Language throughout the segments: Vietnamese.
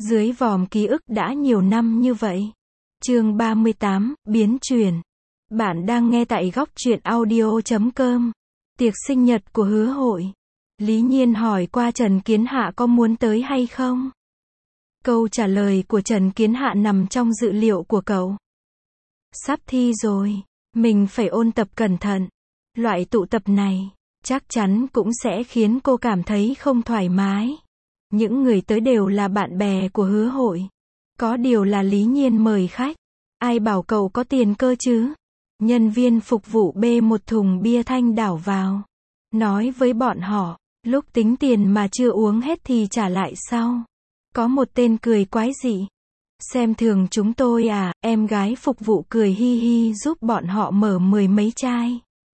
Dưới vòm ký ức đã nhiều năm như vậy. Chương 38, biến chuyển. Bạn đang nghe tại góc truyện audio.com. Tiệc sinh nhật của Hứa Hội. Lý Nhiên hỏi qua Trần Kiến Hạ có muốn tới hay không? Câu trả lời của Trần Kiến Hạ nằm trong dự liệu của cậu. Sắp thi rồi, mình phải ôn tập cẩn thận. Loại tụ tập này, chắc chắn cũng sẽ khiến cô cảm thấy không thoải mái. Những người tới đều là bạn bè của Hứa Hội. Có điều là Lý Nhiên mời khách. Ai bảo cậu có tiền cơ chứ? Nhân viên phục vụ bê một thùng bia Thanh đảo vào. Nói với bọn họ, lúc tính tiền mà chưa uống hết thì trả lại sau. Có một tên cười quái dị. Xem thường chúng tôi à? Em gái phục vụ cười hi hi giúp bọn họ mở 10 mấy chai.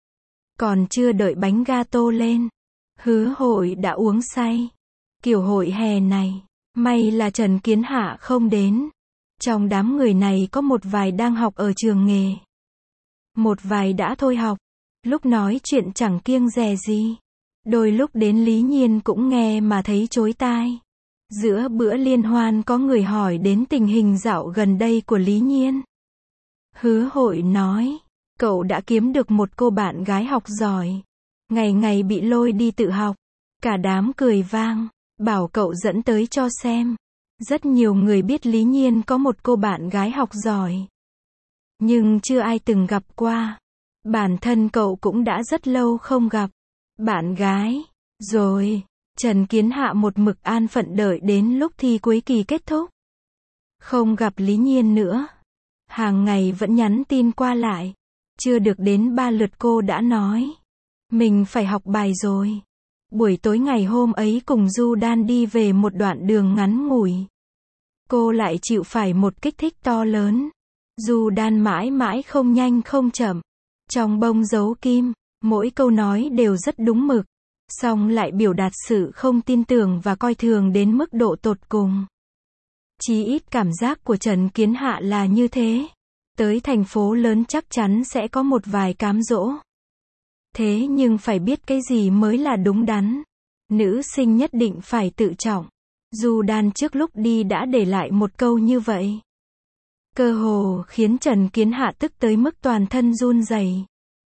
Còn chưa đợi bánh gato lên, Hứa Hội đã uống say. Kiểu hội hè này, may là Trần Kiến Hạ không đến. Trong đám người này có một vài đang học ở trường nghề. Một vài đã thôi học. Lúc nói chuyện chẳng kiêng dè gì. Đôi lúc đến Lý Nhiên cũng nghe mà thấy chối tai. Giữa bữa liên hoan có người hỏi đến tình hình dạo gần đây của Lý Nhiên. Hứa Hội nói, cậu đã kiếm được một cô bạn gái học giỏi. Ngày ngày bị lôi đi tự học. Cả đám cười vang, bảo cậu dẫn tới cho xem. Rất nhiều người biết Lý Nhiên có một cô bạn gái học giỏi. Nhưng chưa ai từng gặp qua. Bản thân cậu cũng đã rất lâu không gặp bạn gái rồi. Trần Kiến Hạ một mực an phận đợi đến lúc thi cuối kỳ kết thúc. Không gặp Lý Nhiên nữa. Hàng ngày vẫn nhắn tin qua lại. Chưa được đến 3 lượt cô đã nói. Mình phải học bài rồi. Buổi tối ngày hôm ấy cùng Du Đan đi về một đoạn đường ngắn ngủi. Cô lại chịu phải một kích thích to lớn. Du Đan mãi mãi không nhanh không chậm. Trong bông giấu kim, mỗi câu nói đều rất đúng mực. Song lại biểu đạt sự không tin tưởng và coi thường đến mức độ tột cùng. Chí ít cảm giác của Trần Kiến Hạ là như thế. Tới thành phố lớn chắc chắn sẽ có một vài cám dỗ. Thế nhưng phải biết cái gì mới là đúng đắn. Nữ sinh nhất định phải tự trọng. Du Đan trước lúc đi đã để lại một câu như vậy. Cơ hồ khiến Trần Kiến Hạ tức tới mức toàn thân run rẩy.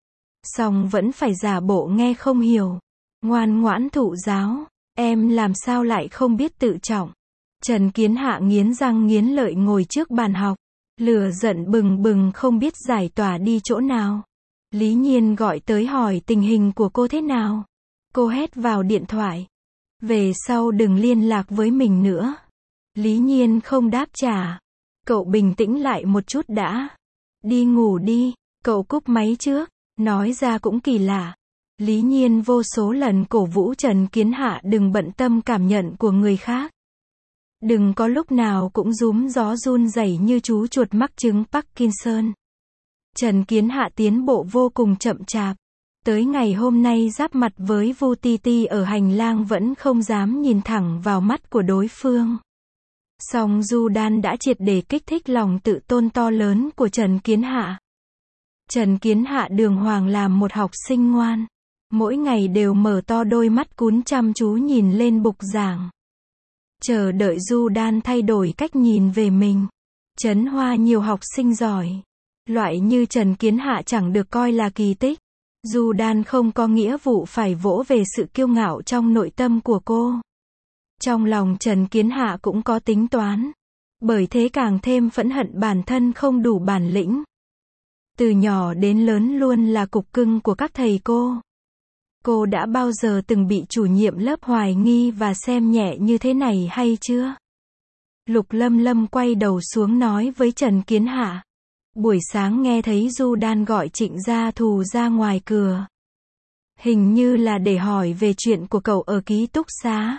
Song vẫn phải giả bộ nghe không hiểu. Ngoan ngoãn thụ giáo. Em làm sao lại không biết tự trọng. Trần Kiến Hạ nghiến răng nghiến lợi ngồi trước bàn học. Lửa giận bừng bừng không biết giải tỏa đi chỗ nào. Lý Nhiên gọi tới hỏi tình hình của cô thế nào. Cô hét vào điện thoại. Về sau đừng liên lạc với mình nữa. Lý Nhiên không đáp trả. Cậu bình tĩnh lại một chút đã. Đi ngủ đi. Cậu cúp máy trước. Nói ra cũng kỳ lạ. Lý Nhiên vô số lần cổ vũ Trần Kiến Hạ đừng bận tâm cảm nhận của người khác. Đừng có lúc nào cũng rúm gió run rẩy như chú chuột mắc chứng Parkinson. Trần Kiến Hạ tiến bộ vô cùng chậm chạp. Tới ngày hôm nay giáp mặt với Vu Titi ở hành lang vẫn không dám nhìn thẳng vào mắt của đối phương. Song Du Đan đã triệt để kích thích lòng tự tôn to lớn của Trần Kiến Hạ. Trần Kiến Hạ đường hoàng làm một học sinh ngoan. Mỗi ngày đều mở to đôi mắt cún chăm chú nhìn lên bục giảng. Chờ đợi Du Đan thay đổi cách nhìn về mình. Trấn Hoa nhiều học sinh giỏi. Loại như Trần Kiến Hạ chẳng được coi là kỳ tích. Du Đan không có nghĩa vụ phải vỗ về sự kiêu ngạo trong nội tâm của cô. Trong lòng Trần Kiến Hạ cũng có tính toán. Bởi thế càng thêm phẫn hận bản thân không đủ bản lĩnh. Từ nhỏ đến lớn luôn là cục cưng của các thầy cô. Cô đã bao giờ từng bị chủ nhiệm lớp hoài nghi và xem nhẹ như thế này hay chưa? Lục Lâm Lâm quay đầu xuống nói với Trần Kiến Hạ. Buổi sáng nghe thấy Du Đan gọi Trịnh Gia Thù ra ngoài cửa. Hình như là để hỏi về chuyện của cậu ở ký túc xá.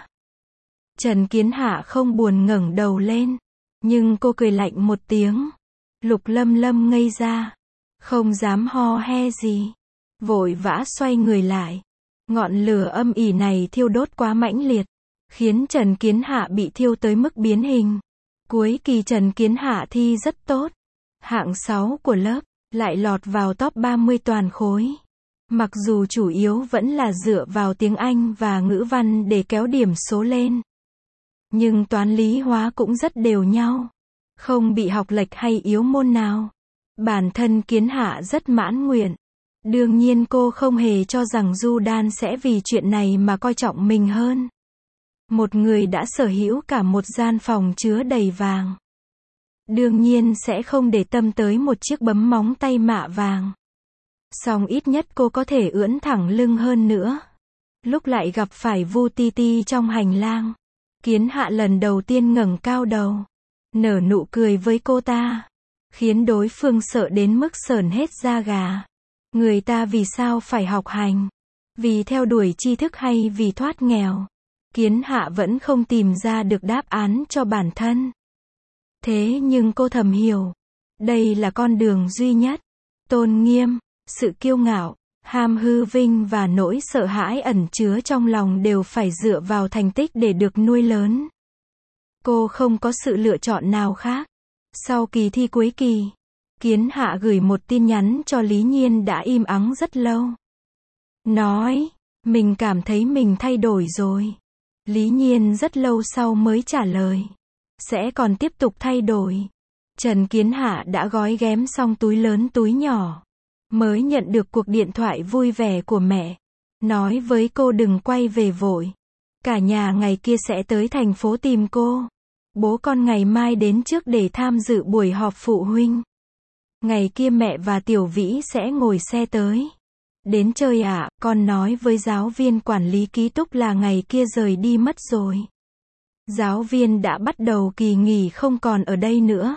Trần Kiến Hạ không buồn ngẩng đầu lên. Nhưng cô cười lạnh một tiếng. Lục Lâm Lâm ngây ra. Không dám ho he gì. Vội vã xoay người lại. Ngọn lửa âm ỉ này thiêu đốt quá mãnh liệt. Khiến Trần Kiến Hạ bị thiêu tới mức biến hình. Cuối kỳ Trần Kiến Hạ thi rất tốt. Hạng 6 của lớp. Lại lọt vào top 30 toàn khối. Mặc dù chủ yếu vẫn là dựa vào tiếng Anh và ngữ văn để kéo điểm số lên. Nhưng toán lý hóa cũng rất đều nhau. Không bị học lệch hay yếu môn nào. Bản thân Kiến Hạ rất mãn nguyện. Đương nhiên cô không hề cho rằng Du Đan sẽ vì chuyện này mà coi trọng mình hơn. Một người đã sở hữu cả một gian phòng chứa đầy vàng. Đương nhiên sẽ không để tâm tới một chiếc bấm móng tay mạ vàng. Song ít nhất cô có thể ưỡn thẳng lưng hơn nữa. Lúc lại gặp phải Vu Ti Ti trong hành lang, Kiến Hạ lần đầu tiên ngẩng cao đầu, nở nụ cười với cô ta, khiến đối phương sợ đến mức sởn hết da gà. Người ta vì sao phải học hành? Vì theo đuổi tri thức hay vì thoát nghèo? Kiến Hạ vẫn không tìm ra được đáp án cho bản thân. Thế nhưng cô thầm hiểu, đây là con đường duy nhất. Tôn nghiêm, sự kiêu ngạo, ham hư vinh và nỗi sợ hãi ẩn chứa trong lòng đều phải dựa vào thành tích để được nuôi lớn. Cô không có sự lựa chọn nào khác. Sau kỳ thi cuối kỳ, Kiến Hạ gửi một tin nhắn cho Lý Nhiên đã im ắng rất lâu. Nói, mình cảm thấy mình thay đổi rồi. Lý Nhiên rất lâu sau mới trả lời. Sẽ còn tiếp tục thay đổi. Trần Kiến Hạ đã gói ghém xong túi lớn túi nhỏ. Mới nhận được cuộc điện thoại vui vẻ của mẹ. Nói với cô đừng quay về vội. Cả nhà ngày kia sẽ tới thành phố tìm cô. Bố con ngày mai đến trước để tham dự buổi họp phụ huynh. Ngày kia mẹ và Tiểu Vĩ sẽ ngồi xe tới. Đến chơi ạ, con nói với giáo viên quản lý ký túc là ngày kia rời đi mất rồi. Giáo viên đã bắt đầu kỳ nghỉ không còn ở đây nữa.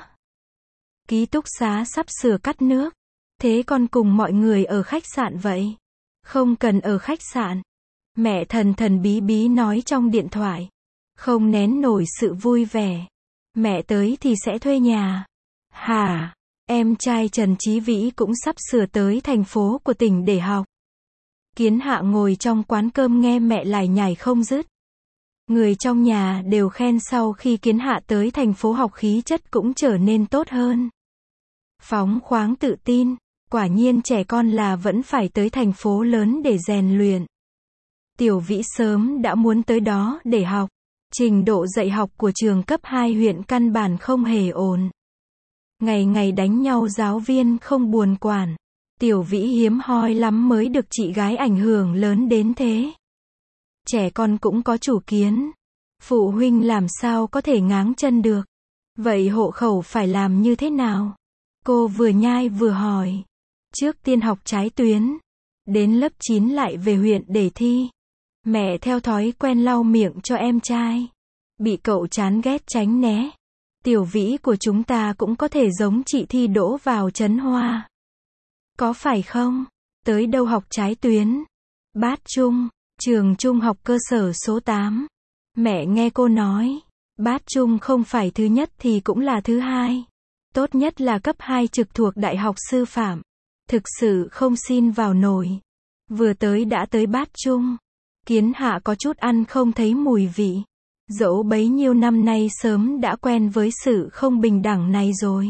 Ký túc xá sắp sửa cắt nước. Thế con cùng mọi người ở khách sạn vậy. Không cần ở khách sạn. Mẹ thần thần bí bí nói trong điện thoại. Không nén nổi sự vui vẻ. Mẹ tới thì sẽ thuê nhà. Hả? Em trai Trần Chí Vĩ cũng sắp sửa tới thành phố của tỉnh để học. Kiến Hạ ngồi trong quán cơm nghe mẹ lải nhải không dứt. Người trong nhà đều khen sau khi Kiến Hạ tới thành phố học khí chất cũng trở nên tốt hơn. Phóng khoáng tự tin, quả nhiên trẻ con là vẫn phải tới thành phố lớn để rèn luyện. Tiểu Vĩ sớm đã muốn tới đó để học. Trình độ dạy học của trường cấp 2 huyện căn bản không hề ổn. Ngày ngày đánh nhau giáo viên không buồn quản. Tiểu Vĩ hiếm hoi lắm mới được chị gái ảnh hưởng lớn đến thế. Trẻ con cũng có chủ kiến. Phụ huynh làm sao có thể ngáng chân được. Vậy hộ khẩu phải làm như thế nào? Cô vừa nhai vừa hỏi. Trước tiên học trái tuyến. Đến lớp 9 lại về huyện để thi. Mẹ theo thói quen lau miệng cho em trai. Bị cậu chán ghét tránh né. Tiểu Vĩ của chúng ta cũng có thể giống chị thi đỗ vào Trấn Hoa. Có phải không? Tới đâu học trái tuyến? Bát Trung, trường trung học cơ sở số 8. Mẹ nghe cô nói. Bát Trung không phải thứ nhất thì cũng là thứ hai. Tốt nhất là cấp 2 trực thuộc Đại học Sư phạm. Thực sự không xin vào nổi. Vừa tới đã tới Bát Trung. Kiến Hạ có chút ăn không thấy mùi vị. Dẫu bấy nhiêu năm nay sớm đã quen với sự không bình đẳng này rồi.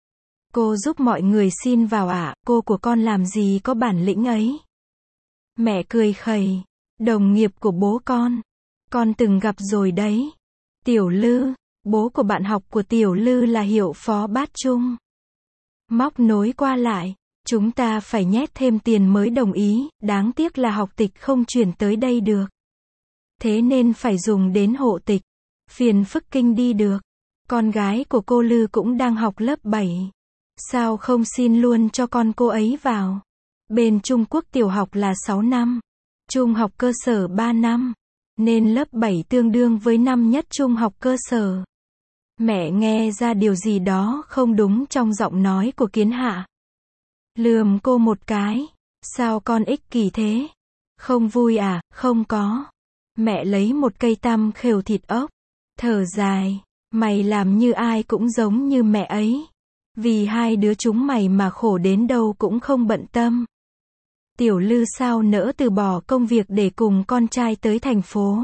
Cô giúp mọi người xin vào ạ, cô của con làm gì có bản lĩnh ấy. Mẹ cười khẩy. Đồng nghiệp của bố con từng gặp rồi đấy. Tiểu Lư, bố của bạn học của Tiểu Lư là hiệu phó Bát Trung. Móc nối qua lại, chúng ta phải nhét thêm tiền mới đồng ý, đáng tiếc là học tịch không chuyển tới đây được. Thế nên phải dùng đến hộ tịch. Phiền phức kinh đi được. Con gái của cô Lư cũng đang học lớp 7. Sao không xin luôn cho con cô ấy vào? Bên Trung Quốc tiểu học là 6 năm. Trung học cơ sở 3 năm. Nên lớp 7 tương đương với năm nhất trung học cơ sở. Mẹ nghe ra điều gì đó không đúng trong giọng nói của Kiến Hạ. Lườm cô một cái. Sao con ích kỷ thế? Không vui à? Không có. Mẹ lấy một cây tăm khều thịt ốc. Thở dài. Mày làm như ai cũng giống như mẹ ấy. Vì hai đứa chúng mày mà khổ đến đâu cũng không bận tâm. Tiểu Lư sao nỡ từ bỏ công việc để cùng con trai tới thành phố.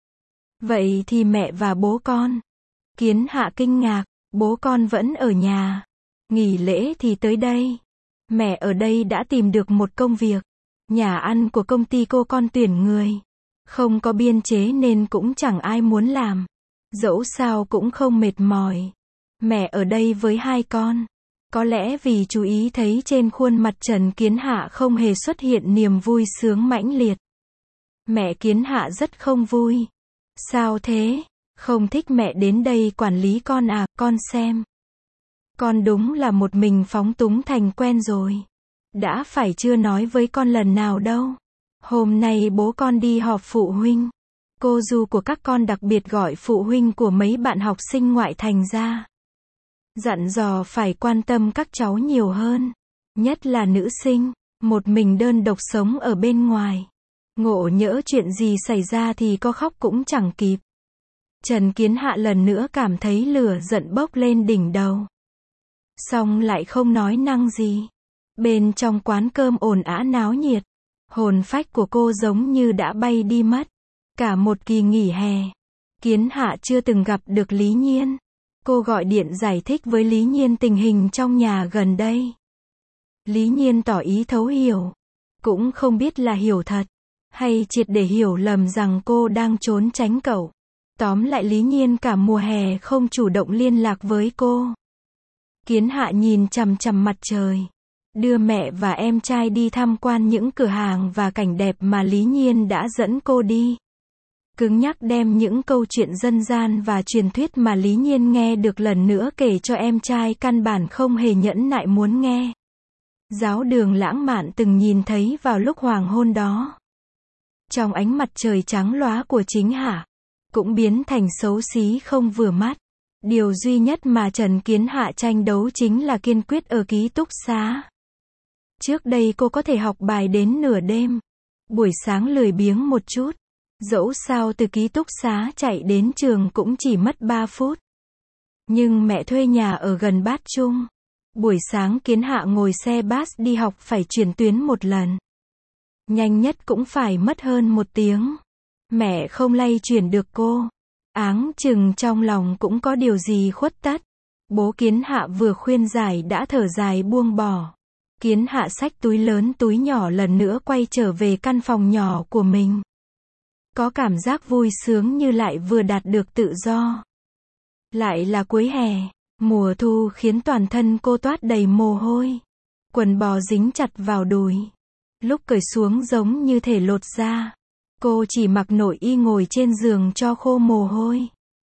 Vậy thì mẹ và bố con. Kiến Hạ kinh ngạc. Bố con vẫn ở nhà. Nghỉ lễ thì tới đây. Mẹ ở đây đã tìm được một công việc. Nhà ăn của công ty cô con tuyển người. Không có biên chế nên cũng chẳng ai muốn làm. Dẫu sao cũng không mệt mỏi. Mẹ ở đây với hai con. Có lẽ vì chú ý thấy trên khuôn mặt Trần Kiến Hạ không hề xuất hiện niềm vui sướng mãnh liệt. Mẹ Kiến Hạ rất không vui. Sao thế? Không thích mẹ đến đây quản lý con à, con xem. Con đúng là một mình phóng túng thành quen rồi. Đã phải chưa nói với con lần nào đâu. Hôm nay bố con đi họp phụ huynh. Cô Du của các con đặc biệt gọi phụ huynh của mấy bạn học sinh ngoại thành ra. Dặn dò phải quan tâm các cháu nhiều hơn. Nhất là nữ sinh, một mình đơn độc sống ở bên ngoài. Ngộ nhỡ chuyện gì xảy ra thì có khóc cũng chẳng kịp. Trần Kiến Hạ lần nữa cảm thấy lửa giận bốc lên đỉnh đầu. Xong lại không nói năng gì. Bên trong quán cơm ồn ào náo nhiệt. Hồn phách của cô giống như đã bay đi mất. Cả một kỳ nghỉ hè, Kiến Hạ chưa từng gặp được Lý Nhiên. Cô gọi điện giải thích với Lý Nhiên tình hình trong nhà gần đây. Lý Nhiên tỏ ý thấu hiểu. Cũng không biết là hiểu thật, hay triệt để hiểu lầm rằng cô đang trốn tránh cậu. Tóm lại Lý Nhiên cả mùa hè không chủ động liên lạc với cô. Kiến Hạ nhìn chằm chằm mặt trời. Đưa mẹ và em trai đi tham quan những cửa hàng và cảnh đẹp mà Lý Nhiên đã dẫn cô đi. Cứng nhắc đem những câu chuyện dân gian và truyền thuyết mà Lý Nhiên nghe được lần nữa kể cho em trai căn bản không hề nhẫn nại muốn nghe. Giáo đường lãng mạn từng nhìn thấy vào lúc hoàng hôn đó. Trong ánh mặt trời trắng lóa của chính Hạ, cũng biến thành xấu xí không vừa mắt. Điều duy nhất mà Trần Kiến Hạ tranh đấu chính là kiên quyết ở ký túc xá. Trước đây cô có thể học bài đến nửa đêm. Buổi sáng lười biếng một chút. Dẫu sao từ ký túc xá chạy đến trường cũng chỉ mất 3 phút. Nhưng mẹ thuê nhà ở gần Bát Trung. Buổi sáng Kiến Hạ ngồi xe bus đi học phải chuyển tuyến một lần. Nhanh nhất cũng phải mất hơn 1 tiếng. Mẹ không lay chuyển được cô. Áng chừng trong lòng cũng có điều gì khuất tất. Bố Kiến Hạ vừa khuyên giải đã thở dài buông bỏ. Kiến Hạ xách túi lớn túi nhỏ lần nữa quay trở về căn phòng nhỏ của mình. Có cảm giác vui sướng như lại vừa đạt được tự do. Lại là cuối hè, mùa thu khiến toàn thân cô toát đầy mồ hôi. Quần bò dính chặt vào đùi. Lúc cởi xuống giống như thể lột da. Cô chỉ mặc nội y ngồi trên giường cho khô mồ hôi.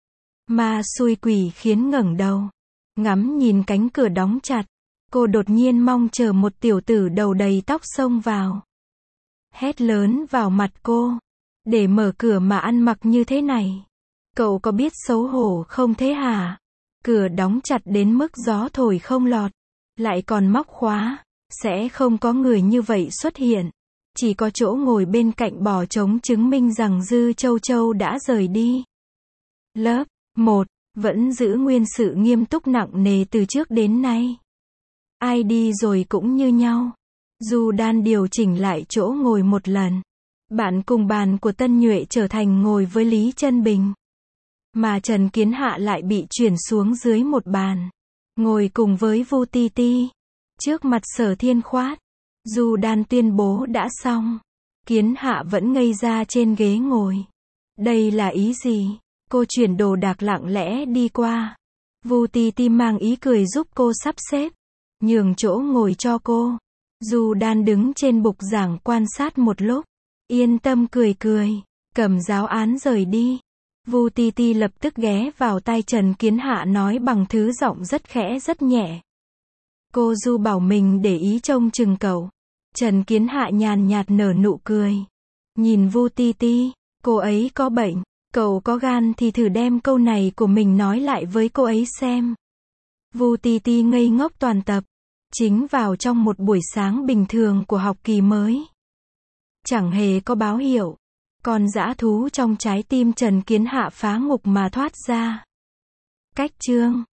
Ma xui quỷ khiến ngẩng đầu. Ngắm nhìn cánh cửa đóng chặt. Cô đột nhiên mong chờ một tiểu tử đầu đầy tóc xông vào. Hét lớn vào mặt cô. Để mở cửa mà ăn mặc như thế này. Cậu có biết xấu hổ không thế hả? Cửa đóng chặt đến mức gió thổi không lọt. Lại còn móc khóa. Sẽ không có người như vậy xuất hiện. Chỉ có chỗ ngồi bên cạnh bò trống chứng minh rằng Dư Châu Châu đã rời đi. Lớp 1 vẫn giữ nguyên sự nghiêm túc nặng nề từ trước đến nay. Ai đi rồi cũng như nhau. Du Đan điều chỉnh lại chỗ ngồi một lần. Bạn cùng bàn của Tân Nhuệ trở thành ngồi với Lý Trân Bình. Mà Trần Kiến Hạ lại bị chuyển xuống dưới một bàn. Ngồi cùng với Vu Ti Ti. Trước mặt Sở Thiên Khoát. Du Đan tuyên bố đã xong. Kiến Hạ vẫn ngây ra trên ghế ngồi. Đây là ý gì? Cô chuyển đồ đạc lặng lẽ đi qua. Vu Ti Ti mang ý cười giúp cô sắp xếp. Nhường chỗ ngồi cho cô. Du Đan đứng trên bục giảng quan sát một lúc. Yên tâm cười cười. Cầm giáo án rời đi. Vu Ti Ti lập tức ghé vào tai Trần Kiến Hạ nói bằng thứ giọng rất khẽ rất nhẹ. Cô Du bảo mình để ý trông chừng cậu. Trần Kiến Hạ nhàn nhạt nở nụ cười. Nhìn Vu Ti Ti, cô ấy có bệnh. Cậu có gan thì thử đem câu này của mình nói lại với cô ấy xem. Vu Ti Ti ngây ngốc toàn tập. Chính vào trong một buổi sáng bình thường của học kỳ mới. Chẳng hề có báo hiệu. Con dã thú trong trái tim Trần Kiến Hạ phá ngục mà thoát ra. Cách chương